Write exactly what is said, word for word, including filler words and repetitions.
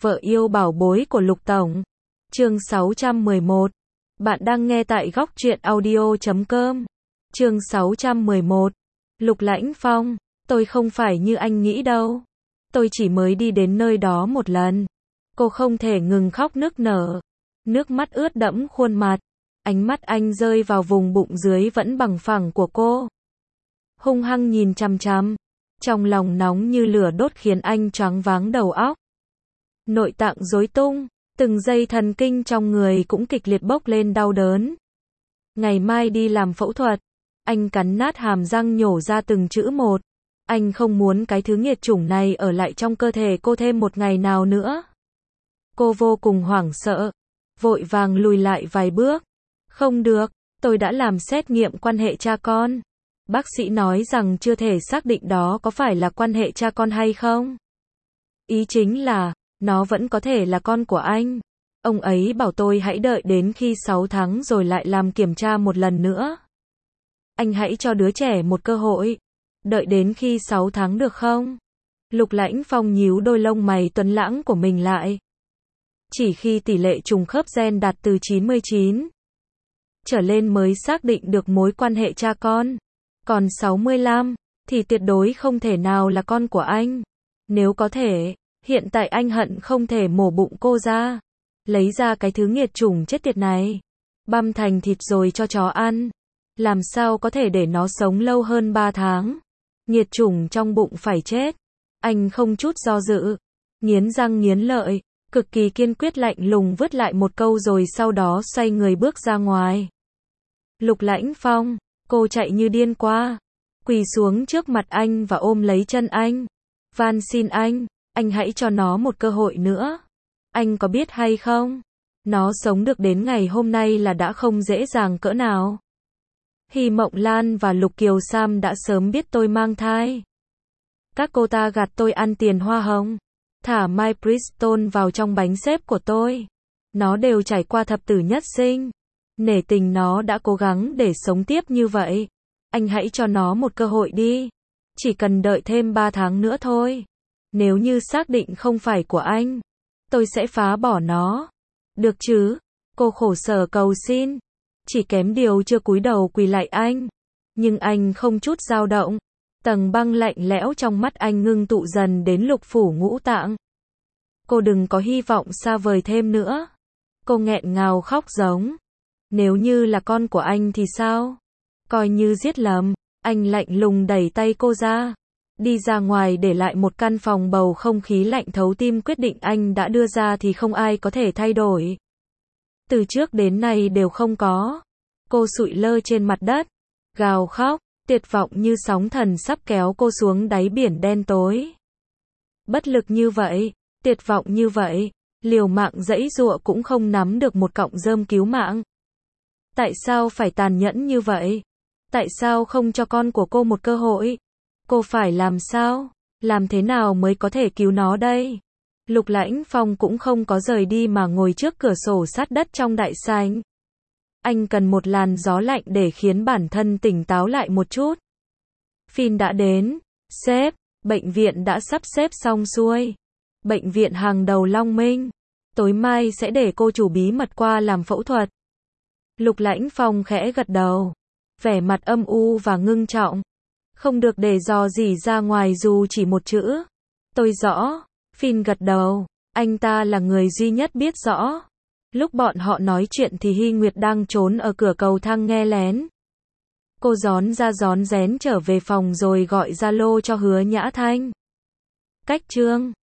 Vợ yêu bảo bối của Lục Tổng. Chương sáu trăm mười một. Bạn đang nghe tại góc truyện audio chấm com. Chương sáu trăm mười một. Lục Lãnh Phong, tôi không phải như anh nghĩ đâu. Tôi chỉ mới đi đến nơi đó một lần. Cô không thể ngừng khóc nức nở. Nước mắt ướt đẫm khuôn mặt. Ánh mắt anh rơi vào vùng bụng dưới vẫn bằng phẳng của cô. Hung hăng nhìn chằm chằm. Trong lòng nóng như lửa đốt khiến anh choáng váng đầu óc. Nội tạng rối tung, từng dây thần kinh trong người cũng kịch liệt bốc lên đau đớn. Ngày mai đi làm phẫu thuật. Anh cắn nát hàm răng nhổ ra từng chữ một. Anh không muốn cái thứ nghiệt chủng này ở lại trong cơ thể cô thêm một ngày nào nữa. Cô vô cùng hoảng sợ, vội vàng lùi lại vài bước. Không được, tôi đã làm xét nghiệm quan hệ cha con. Bác sĩ nói rằng chưa thể xác định đó có phải là quan hệ cha con hay không. Ý chính là, nó vẫn có thể là con của anh. Ông ấy bảo tôi hãy đợi đến khi sáu tháng rồi lại làm kiểm tra một lần nữa. Anh hãy cho đứa trẻ một cơ hội. Đợi đến khi sáu tháng được không? Lục Lãnh Phong nhíu đôi lông mày tuấn lãng của mình lại. Chỉ khi tỷ lệ trùng khớp gen đạt từ chín mươi chín trở lên mới xác định được mối quan hệ cha con. Còn sáu mươi lăm thì tuyệt đối không thể nào là con của anh. Nếu có thể, hiện tại anh hận không thể mổ bụng cô ra, lấy ra cái thứ nghiệt chủng chết tiệt này, băm thành thịt rồi cho chó ăn. Làm sao có thể để nó sống lâu hơn ba tháng? Nghiệt chủng trong bụng phải chết. Anh không chút do dự, nghiến răng nghiến lợi, cực kỳ kiên quyết lạnh lùng vứt lại một câu rồi sau đó xoay người bước ra ngoài. Lục Lãnh Phong, cô chạy như điên qua, quỳ xuống trước mặt anh và ôm lấy chân anh. Van xin anh, anh hãy cho nó một cơ hội nữa. Anh có biết hay không? Nó sống được đến ngày hôm nay là đã không dễ dàng cỡ nào. Hy Mộng Lan và Lục Kiều Sam đã sớm biết tôi mang thai. Các cô ta gạt tôi ăn tiền hoa hồng, thả Mike Bristol vào trong bánh xếp của tôi. Nó đều trải qua thập tử nhất sinh. Nể tình nó đã cố gắng để sống tiếp như vậy. Anh hãy cho nó một cơ hội đi. Chỉ cần đợi thêm ba tháng nữa thôi. Nếu như xác định không phải của anh, tôi sẽ phá bỏ nó. Được chứ? Cô khổ sở cầu xin. Chỉ kém điều chưa cúi đầu quỳ lại anh. Nhưng anh không chút dao động. Tầng băng lạnh lẽo trong mắt anh ngưng tụ dần đến lục phủ ngũ tạng. Cô đừng có hy vọng xa vời thêm nữa. Cô nghẹn ngào khóc giống. Nếu như là con của anh thì sao? Coi như giết lầm. Anh lạnh lùng đẩy tay cô ra. Đi ra ngoài để lại một căn phòng bầu không khí lạnh thấu tim. Quyết định anh đã đưa ra thì không ai có thể thay đổi. Từ trước đến nay đều không có. Cô sụi lơ trên mặt đất, gào khóc, tuyệt vọng như sóng thần sắp kéo cô xuống đáy biển đen tối. Bất lực như vậy, tuyệt vọng như vậy, liều mạng giãy giụa cũng không nắm được một cọng rơm cứu mạng. Tại sao phải tàn nhẫn như vậy? Tại sao không cho con của cô một cơ hội? Cô phải làm sao? Làm thế nào mới có thể cứu nó đây? Lục Lãnh Phong cũng không có rời đi mà ngồi trước cửa sổ sát đất trong đại sảnh. Anh cần một làn gió lạnh để khiến bản thân tỉnh táo lại một chút. Phin đã đến. Sếp, bệnh viện đã sắp xếp xong xuôi. Bệnh viện hàng đầu Long Minh. Tối mai sẽ để cô chủ bí mật qua làm phẫu thuật. Lục Lãnh Phong khẽ gật đầu. Vẻ mặt âm u và ngưng trọng. Không được để dò dỉ ra ngoài dù chỉ một chữ. Tôi rõ. Phin gật đầu. Anh ta là người duy nhất biết rõ. Lúc bọn họ nói chuyện thì Hy Nguyệt đang trốn ở cửa cầu thang nghe lén. Cô rón ra rón rén trở về phòng rồi gọi Zalo cho Hứa Nhã Thanh. Cách chương